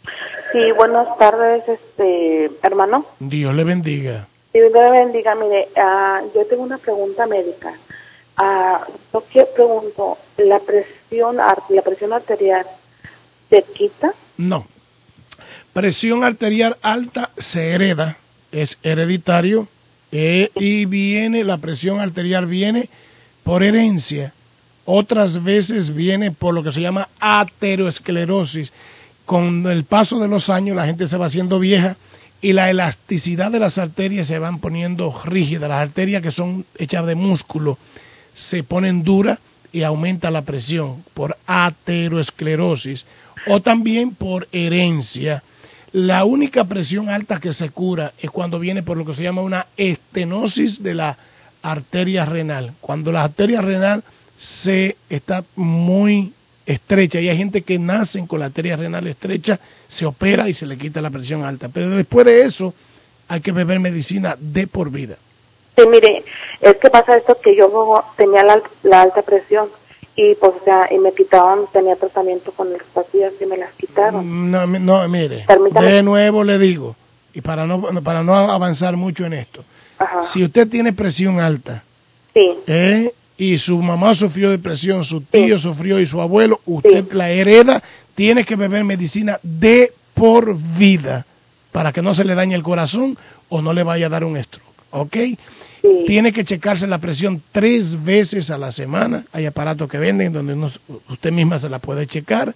Sí, buenas tardes, este hermano. Dios le bendiga. Dios le bendiga. Mire, uh, yo tengo una pregunta médica. Ah, yo que pregunto, ¿la presión la presión arterial se quita? No. Presión arterial alta se hereda, es hereditario, eh, y viene, la presión arterial viene por herencia. Otras veces viene por lo que se llama aterosclerosis. Con el paso de los años la gente se va haciendo vieja y la elasticidad de las arterias se van poniendo rígidas. Las arterias que son hechas de músculo se ponen duras y aumenta la presión por aterosclerosis o también por herencia. La única presión alta que se cura es cuando viene por lo que se llama una estenosis de la arteria renal. Cuando la arteria renal se está muy estrecha y hay gente que nacen con la arteria renal estrecha, se opera y se le quita la presión alta. Pero después de eso hay que beber medicina de por vida. Sí, mire, es que pasa esto que yo tenía la, la alta presión y pues o sea, y me quitaban, tenía tratamiento con las pastillas y me las quitaron. No, no mire, Permítame. De nuevo le digo, y para no para no avanzar mucho en esto, Ajá. Si usted tiene presión alta, sí. ¿eh? y su mamá sufrió de presión, su tío sí. sufrió y su abuelo, usted sí. la hereda, tiene que beber medicina de por vida para que no se le dañe el corazón o no le vaya a dar un stroke, ¿ok? Sí. Tiene que checarse la presión tres veces a la semana. Hay aparatos que venden donde uno, usted misma se la puede checar.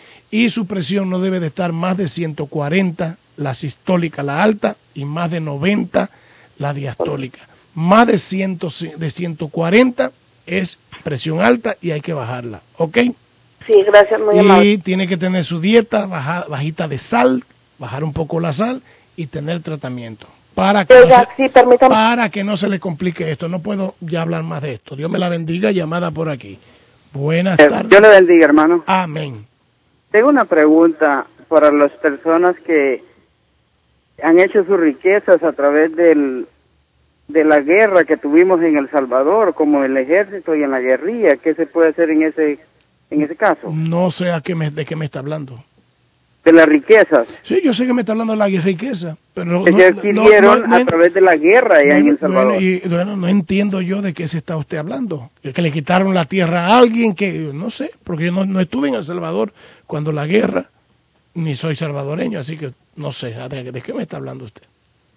Y su presión no debe de estar más de ciento cuarenta, la sistólica, la alta, y más de noventa, la diastólica. Más de, cien, de ciento cuarenta es presión alta y hay que bajarla, ¿ok? Sí, gracias, muy y amable. Y tiene que tener su dieta baja, bajita de sal, bajar un poco la sal y tener tratamiento. Para que, Oiga, no se, sí, permítame. para que no se le complique esto. No puedo ya hablar más de esto. Dios me la bendiga, llamada por aquí. Buenas Eh, tardes. Dios le bendiga, hermano. Amén. Tengo una pregunta para las personas que han hecho sus riquezas a través del, de la guerra que tuvimos en El Salvador, como el ejército y en la guerrilla. ¿Qué se puede hacer en ese en ese caso? No sé a qué me, de qué me está hablando. De las riquezas. Sí, yo sé que me está hablando de la riqueza, pero Que no, se adquirieron no, no, a través de la guerra allá no, en El Salvador. Bueno, y, bueno, no entiendo yo de qué se está usted hablando. Que le quitaron la tierra a alguien que, no sé, porque yo no, no estuve en El Salvador cuando la guerra, ni soy salvadoreño, así que no sé, ¿de, de qué me está hablando usted?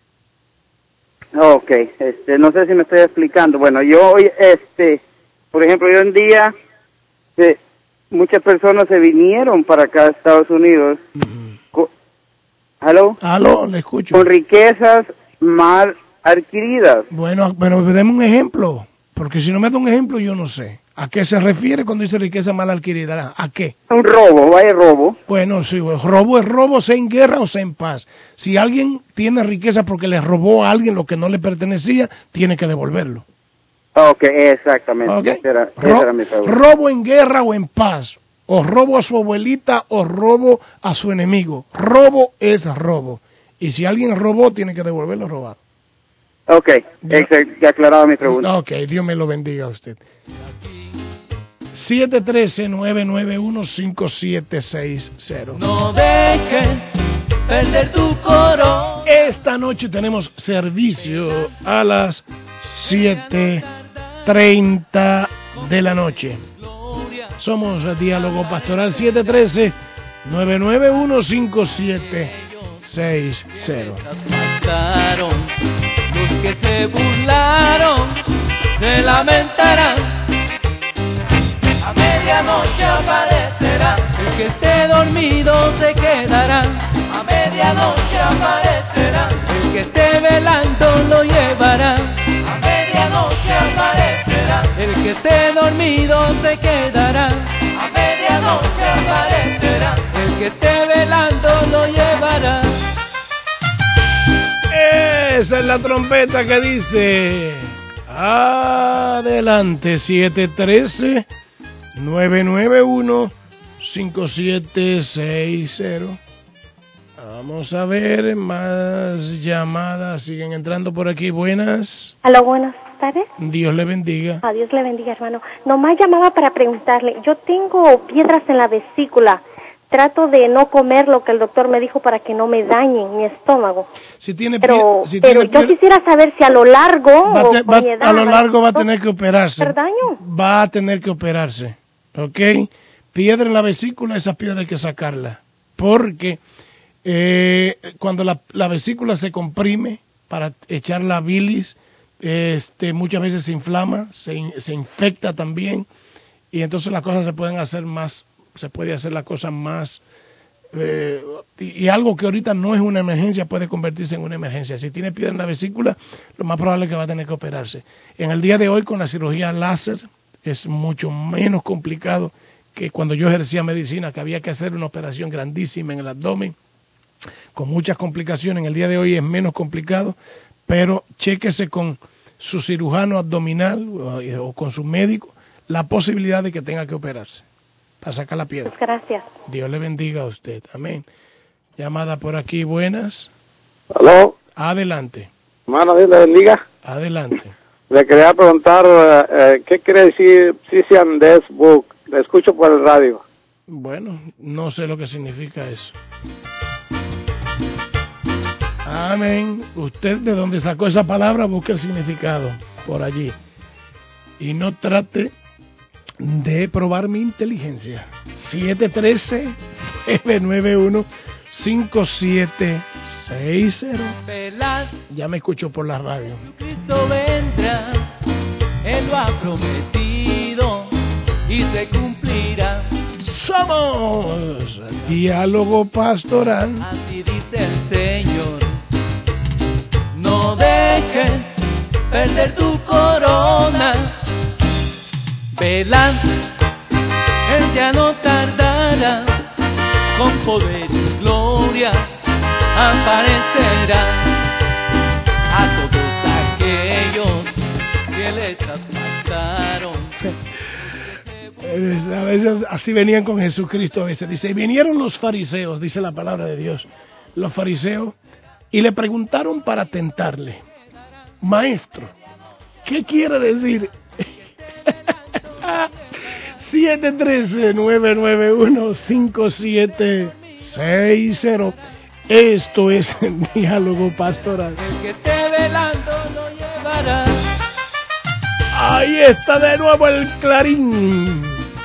Ok, este, no sé si me estoy explicando. Bueno, yo hoy, este, por ejemplo, hoy en día, se, muchas personas se vinieron para acá a Estados Unidos. Uh-huh. ¿Aló? Aló, le escucho. Con riquezas mal adquiridas. Bueno, pero deme un ejemplo, porque si no me da un ejemplo yo no sé. ¿A qué se refiere cuando dice riqueza mal adquirida? ¿A qué? Un robo, vaya robo. Bueno, sí, robo es robo, sea en guerra o sea en paz. Si alguien tiene riqueza porque le robó a alguien lo que no le pertenecía, tiene que devolverlo. Ok, exactamente. Okay. Esa era, esa Ro- era mi pregunta. robo en guerra o en paz. O robo a su abuelita o robo a su enemigo. Robo es robo. Y si alguien robó, tiene que devolverlo robado. Ok, exacto, ya aclarado mi pregunta. Ok, Dios me lo bendiga a usted. siete uno tres, nueve nueve uno, cinco siete seis cero. No dejes perder tu coro. Esta noche tenemos servicio a las siete treinta de la noche. Somos Diálogo Pastoral siete uno tres, nueve nueve uno, cinco siete seis cero. Pasaron, los que se burlaron se lamentarán. A medianoche aparecerá, el que esté dormido se quedará. A medianoche aparecerá, el que esté velando lo llevará. A medianoche aparecerá, el que esté dormido se quedará. A medianoche aparecerá, el que esté velando lo llevará. Esa es la trompeta que dice adelante. Siete uno tres, nueve nueve uno, cinco siete seis cero. Vamos a ver, más llamadas siguen entrando por aquí. Buenas. Aló, buenas tardes. Dios le bendiga. A Dios le bendiga, hermano. Nomás llamaba para preguntarle, yo tengo piedras en la vesícula. Trato de no comer lo que el doctor me dijo para que no me dañen mi estómago. Si tiene pero pie, si pero tiene yo pie, quisiera saber si a lo largo va o te, con va, mi edad, a lo largo va a ¿no? tener que operarse. ¿Hacer daño? Va a tener que operarse. ¿Ok? Piedra en la vesícula, esa piedra hay que sacarla. Porque eh, cuando la, la vesícula se comprime para echar la bilis, este, muchas veces se inflama, se, se infecta también. Y entonces las cosas se pueden hacer más, se puede hacer la cosa más... Eh, y, y algo que ahorita no es una emergencia puede convertirse en una emergencia. Si tiene piedra en la vesícula, lo más probable es que va a tener que operarse. En el día de hoy, con la cirugía láser, es mucho menos complicado que cuando yo ejercía medicina, que había que hacer una operación grandísima en el abdomen, con muchas complicaciones. En el día de hoy es menos complicado, pero chéquese con su cirujano abdominal o, o con su médico la posibilidad de que tenga que operarse para sacar la piedra. Gracias. Dios le bendiga a usted. Amén. Llamada por aquí, buenas. Aló. Adelante. Hermano, Dios le bendiga. Adelante. Le quería preguntar, eh, ¿qué quiere decir Christian Death Book? Le escucho por el radio. Bueno, no sé lo que significa eso. Amén. Usted de dónde sacó esa palabra, busque el significado por allí. Y no trate de probar mi inteligencia. siete uno tres, nueve nueve uno, cinco siete seis cero. Ya me escucho por la radio. Cristo vendrá, Él lo ha prometido y se cumplirá. Somos Diálogo Pastoral. Así dice el Señor. No dejes perder tu corona. velando, Él ya no tardará, con poder y gloria aparecerá a todos aquellos que le traspasaron. A veces así venían con Jesucristo, a veces dice, vinieron los fariseos, dice la palabra de Dios, los fariseos, y le preguntaron para tentarle, maestro, ¿qué quiere decir? siete uno tres, nueve nueve uno, cinco siete seis cero. Esto es el Diálogo Pastoral. El que esté velando lo llevará. Ahí está de nuevo el clarín.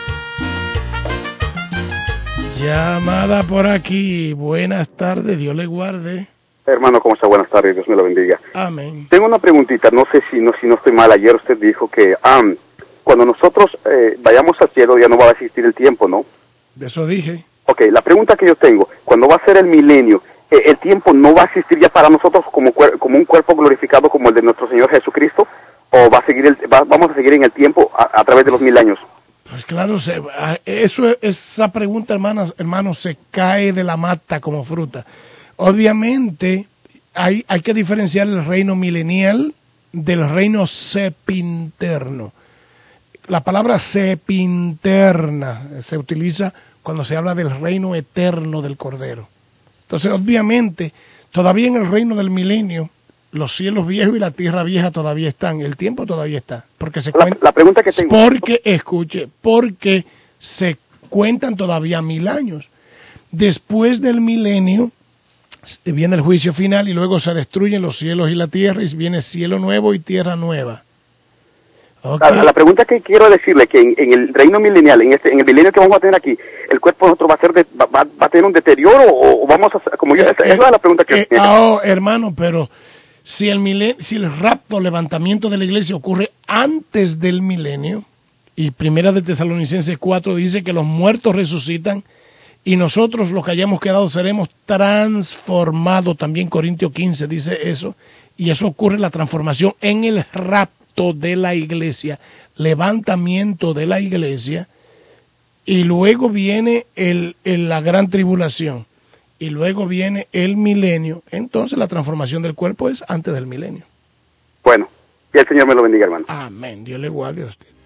Llamada por aquí. Buenas tardes, Dios le guarde. Hermano, ¿cómo está? Buenas tardes, Dios me lo bendiga. Amén. Tengo una preguntita, no sé si no si no estoy mal. Ayer usted dijo que um, cuando nosotros eh, vayamos al cielo ya no va a existir el tiempo, ¿no? De eso dije. Ok, la pregunta que yo tengo, cuando va a ser el milenio, eh, ¿el tiempo no va a existir ya para nosotros como, como un cuerpo glorificado como el de nuestro Señor Jesucristo? ¿O va a seguir el, va, vamos a seguir en el tiempo a, a través de los mil años? Pues claro, se, eso, esa pregunta, hermanas, hermanos, se cae de la mata como fruta. Obviamente, hay, hay que diferenciar el reino milenial del reino sepinterno. La palabra sepinterna se utiliza cuando se habla del reino eterno del Cordero. Entonces, obviamente, todavía en el reino del milenio, los cielos viejos y la tierra vieja todavía están, el tiempo todavía está. Porque se la, cuenta, la pregunta que tengo... Porque, escuche, porque se cuentan todavía mil años. Después del milenio, viene el juicio final y luego se destruyen los cielos y la tierra y viene cielo nuevo y tierra nueva. Okay. La, la pregunta que quiero decirle que en, en el reino milenial, en este, en el milenio que vamos a tener aquí, el cuerpo nuestro va a ser de, va, va a tener un deterioro o, o vamos a como yo eh, esa, eh, esa es la pregunta que eh, oh, hermano, pero si el milen, si el rapto, levantamiento de la iglesia ocurre antes del milenio, y Primera de Tesalonicenses cuatro dice que los muertos resucitan y nosotros los que hayamos quedado seremos transformados, también Corintios quince dice eso, y eso ocurre la transformación en el rapto de la iglesia, levantamiento de la iglesia, y luego viene el, el, la gran tribulación, y luego viene el milenio. Entonces la transformación del cuerpo es antes del milenio. Bueno, que el Señor me lo bendiga, hermano. Amén, Dios le guarde a usted.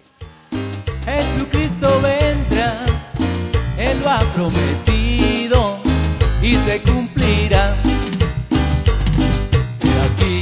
Jesucristo vendrá, Él lo ha prometido y se cumplirá. Aquí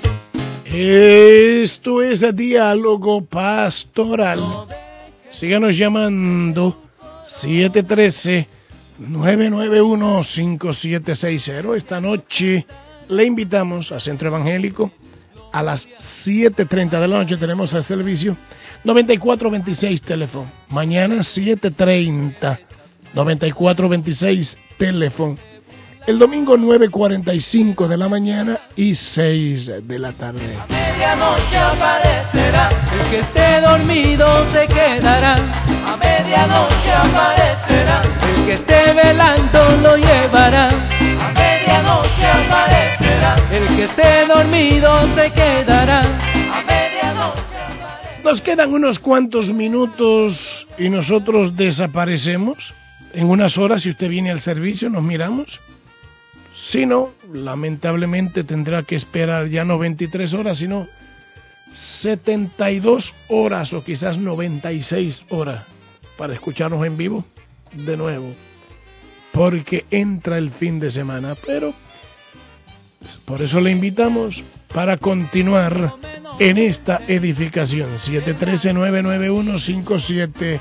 esto es el Diálogo Pastoral. Síganos llamando siete uno tres, nueve nueve uno, cinco siete seis cero. Esta noche le invitamos a Centro Evangélico. A las siete treinta de la noche tenemos el servicio noventa y cuatro veintiséis teléfono. Mañana siete treinta, noventa y cuatro veintiséis teléfono. El domingo nueve cuarenta y cinco de la mañana y seis de la tarde. A medianoche aparecerá, el que esté dormido se quedará. A medianoche aparecerá, el que esté velando lo llevará. A medianoche aparecerá, el que esté dormido se quedará. A medianoche aparecerá. Nos quedan unos cuantos minutos y nosotros desaparecemos. En unas horas, si usted viene al servicio, nos miramos. Si no, lamentablemente tendrá que esperar ya no veintitrés horas, sino setenta y dos horas o quizás noventa y seis horas para escucharnos en vivo de nuevo, porque entra el fin de semana. Pero por eso le invitamos para continuar en esta edificación. siete uno tres, nueve nueve uno, cinco siete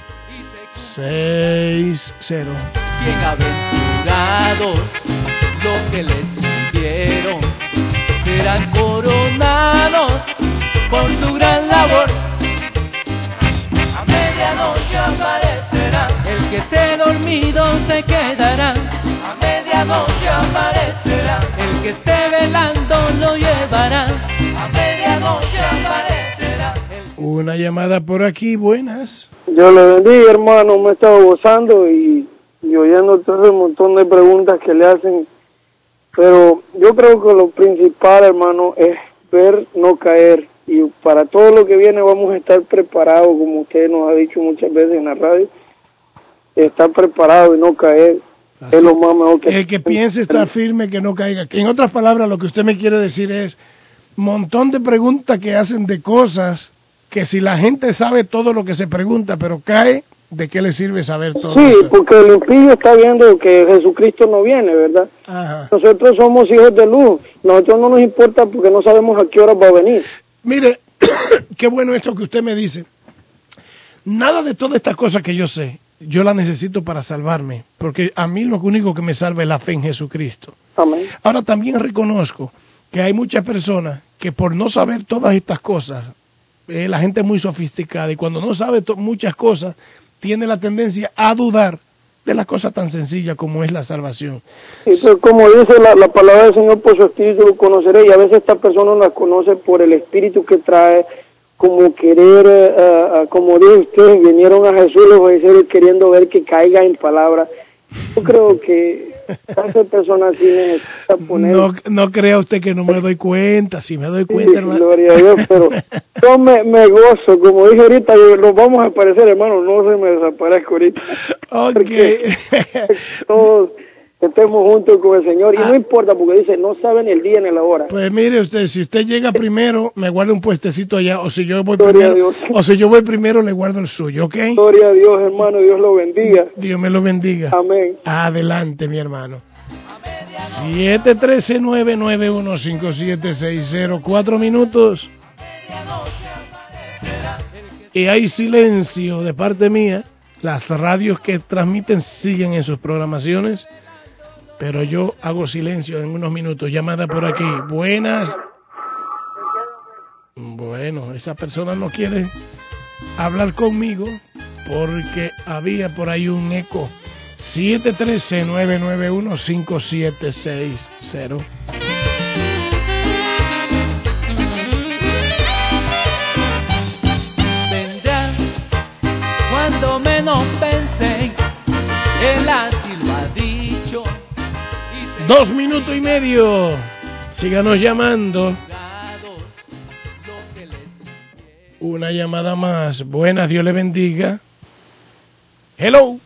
seis cero. Bienaventurados los que les sirvieron, serán coronados por su gran labor. A medianoche aparecerá, el que esté dormido se quedará. A medianoche aparecerá, el que esté velando lo llevará. A medianoche aparecerá. Una llamada por aquí, buenas. Yo le bendiga, hermano, me he estado gozando y, y oyendo todo ese montón de preguntas que le hacen. Pero yo creo que lo principal, hermano, es ver no caer y para todo lo que viene vamos a estar preparados, como usted nos ha dicho muchas veces en la radio, estar preparados y no caer. Así, es lo más mejor que... El que piense estar firme, que no caiga. En otras palabras, lo que usted me quiere decir es, montón de preguntas que hacen de cosas que si la gente sabe todo lo que se pregunta, pero cae, ¿de qué le sirve saber todo sí, eso? Sí, porque el impío está viendo que Jesucristo no viene, ¿verdad? Ajá. Nosotros somos hijos de luz. Nosotros no nos importa porque no sabemos a qué hora va a venir. Mire, qué bueno esto que usted me dice. Nada de todas estas cosas que yo sé, yo las necesito para salvarme, porque a mí lo único que me salva es la fe en Jesucristo. Amén. Ahora también reconozco que hay muchas personas que por no saber todas estas cosas, eh, la gente es muy sofisticada y cuando no sabe muchas cosas, tiene la tendencia a dudar de las cosas tan sencillas como es la salvación. Sí, pero como dice la, la palabra del Señor, por su espíritu lo conoceré, y a veces esta persona las conoce por el espíritu que trae, como querer, uh, uh, como dice usted, vinieron a Jesús los fariseos queriendo ver que caiga en palabra. Yo creo que esa persona sí necesita poner... No, no crea usted que no me doy cuenta, si me doy cuenta, sí, hermano. Gloria a Dios, pero yo me, me gozo, como dije ahorita, yo, nos vamos a aparecer, hermano, no se me desaparezca ahorita. Ok. Todos estemos juntos con el Señor, y ah. no importa, porque dice, no saben el día ni la hora. Pues mire usted, si usted llega primero, me guarda un puestecito allá, o si yo voy Gloria primero, o si yo voy primero, le guardo el suyo, ¿ok? Gloria a Dios, hermano, Dios lo bendiga. Dios me lo bendiga. Amén. Adelante, mi hermano. siete uno tres, nueve nueve uno, cinco siete seis cero, cuatro minutos. Y hay silencio de parte mía. Las radios que transmiten siguen en sus programaciones, pero yo hago silencio en unos minutos. Llamada por aquí. Buenas. Bueno, esa persona no quiere hablar conmigo porque había por ahí un eco. siete uno tres, nueve nueve uno, cinco siete seis cero. Vendrá cuando menos pensé, él así lo ha dicho. Dos minutos y medio. Síganos llamando. Una llamada más. Buenas, Dios le bendiga. Hello.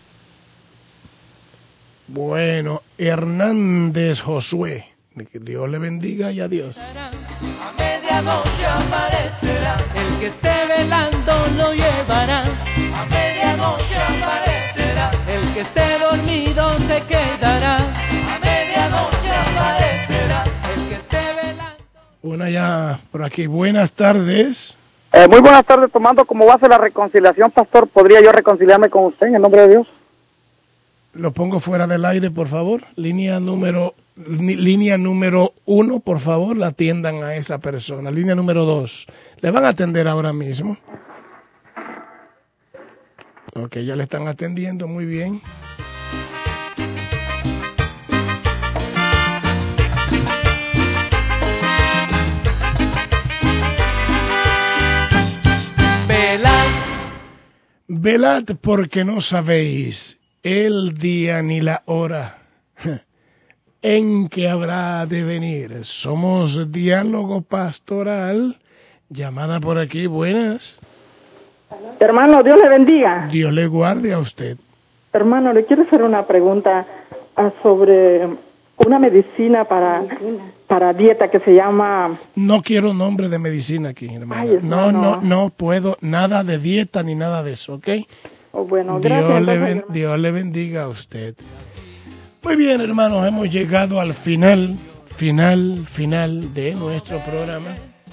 Bueno, Hernández Josué. Que Dios le bendiga y adiós. A medianoche aparecerá, el que esté velando lo llevará. A medianoche aparecerá, el que esté dormido se quedará. A medianoche aparecerá, el que esté velando. Una ya por aquí. Buenas tardes. Eh, muy buenas tardes, tomando como base la reconciliación, pastor. ¿Podría yo reconciliarme con usted en el nombre de Dios? Lo pongo fuera del aire, por favor. Línea número línea número uno, por favor, la atiendan a esa persona. Línea número dos, le van a atender ahora mismo. Ok, ya le están atendiendo, muy bien. Velad. Velad porque no sabéis el día ni la hora en que habrá de venir. Somos Diálogo Pastoral. Llamada por aquí, buenas. Hermano, Dios le bendiga. Dios le guarde a usted. Hermano, le quiero hacer una pregunta uh, sobre una medicina para para dieta que se llama... No quiero nombre de medicina aquí, hermano. Ay, no, no, no puedo nada de dieta ni nada de eso, ¿ok? Oh, bueno, Dios, gracias, le entonces, ben, Dios le bendiga a usted. Muy bien, hermanos, hemos llegado al final, final, final de nuestro programa.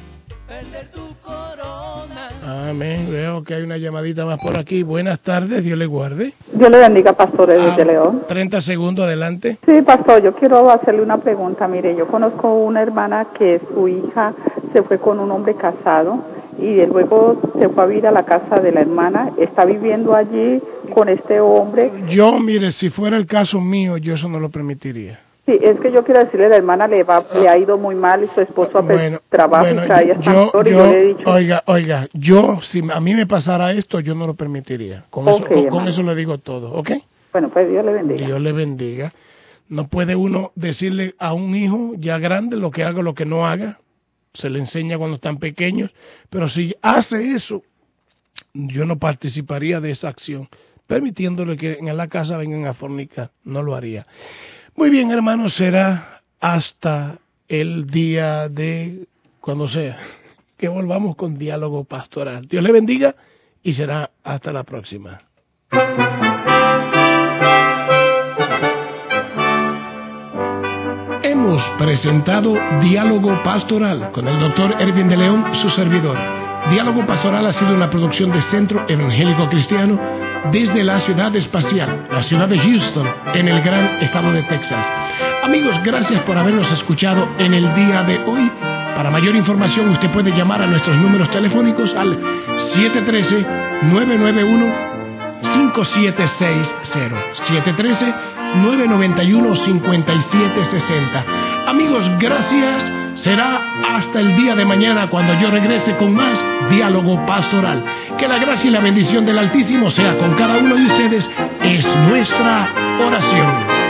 Amén. Veo que hay una llamadita más por aquí. Buenas tardes, Dios le guarde. Dios le bendiga, pastor desde ah, León. treinta segundos, adelante. Sí, pastor, yo quiero hacerle una pregunta. Mire, yo conozco una hermana que su hija se fue con un hombre casado y luego se fue a vivir a la casa de la hermana. Está viviendo allí con este hombre. Yo, mire, si fuera el caso mío, yo eso no lo permitiría. Sí, es que yo quiero decirle, la hermana le va, le ha ido muy mal y su esposo bueno, trabaja bueno, y trae yo, yo, y yo le he dicho... Oiga, oiga, yo, si a mí me pasara esto, yo no lo permitiría. Con, okay, eso, con, con eso le digo todo, ¿ok? Bueno, pues Dios le bendiga. Dios le bendiga. No puede uno decirle a un hijo ya grande lo que haga o lo que no haga. se le enseña cuando están pequeños, pero si hace eso, yo no participaría de esa acción, permitiéndole que en la casa vengan a fornicar, no lo haría. Muy bien, hermanos, será hasta el día de cuando sea que volvamos con Diálogo Pastoral. Dios le bendiga y será hasta la próxima. Hemos presentado Diálogo Pastoral con el doctor Erwin de León, su servidor. Diálogo Pastoral ha sido una producción de Centro Evangélico Cristiano desde la ciudad espacial, la ciudad de Houston, en el gran estado de Texas. Amigos, gracias por habernos escuchado en el día de hoy. Para mayor información, usted puede llamar a nuestros números telefónicos al siete uno tres, nueve nueve uno, cinco siete seis cero, siete uno tres, nueve nueve uno, cinco siete seis cero. Amigos, gracias. Será hasta el día de mañana cuando yo regrese con más Diálogo Pastoral. Que la gracia y la bendición del Altísimo sea con cada uno de ustedes. Es nuestra oración.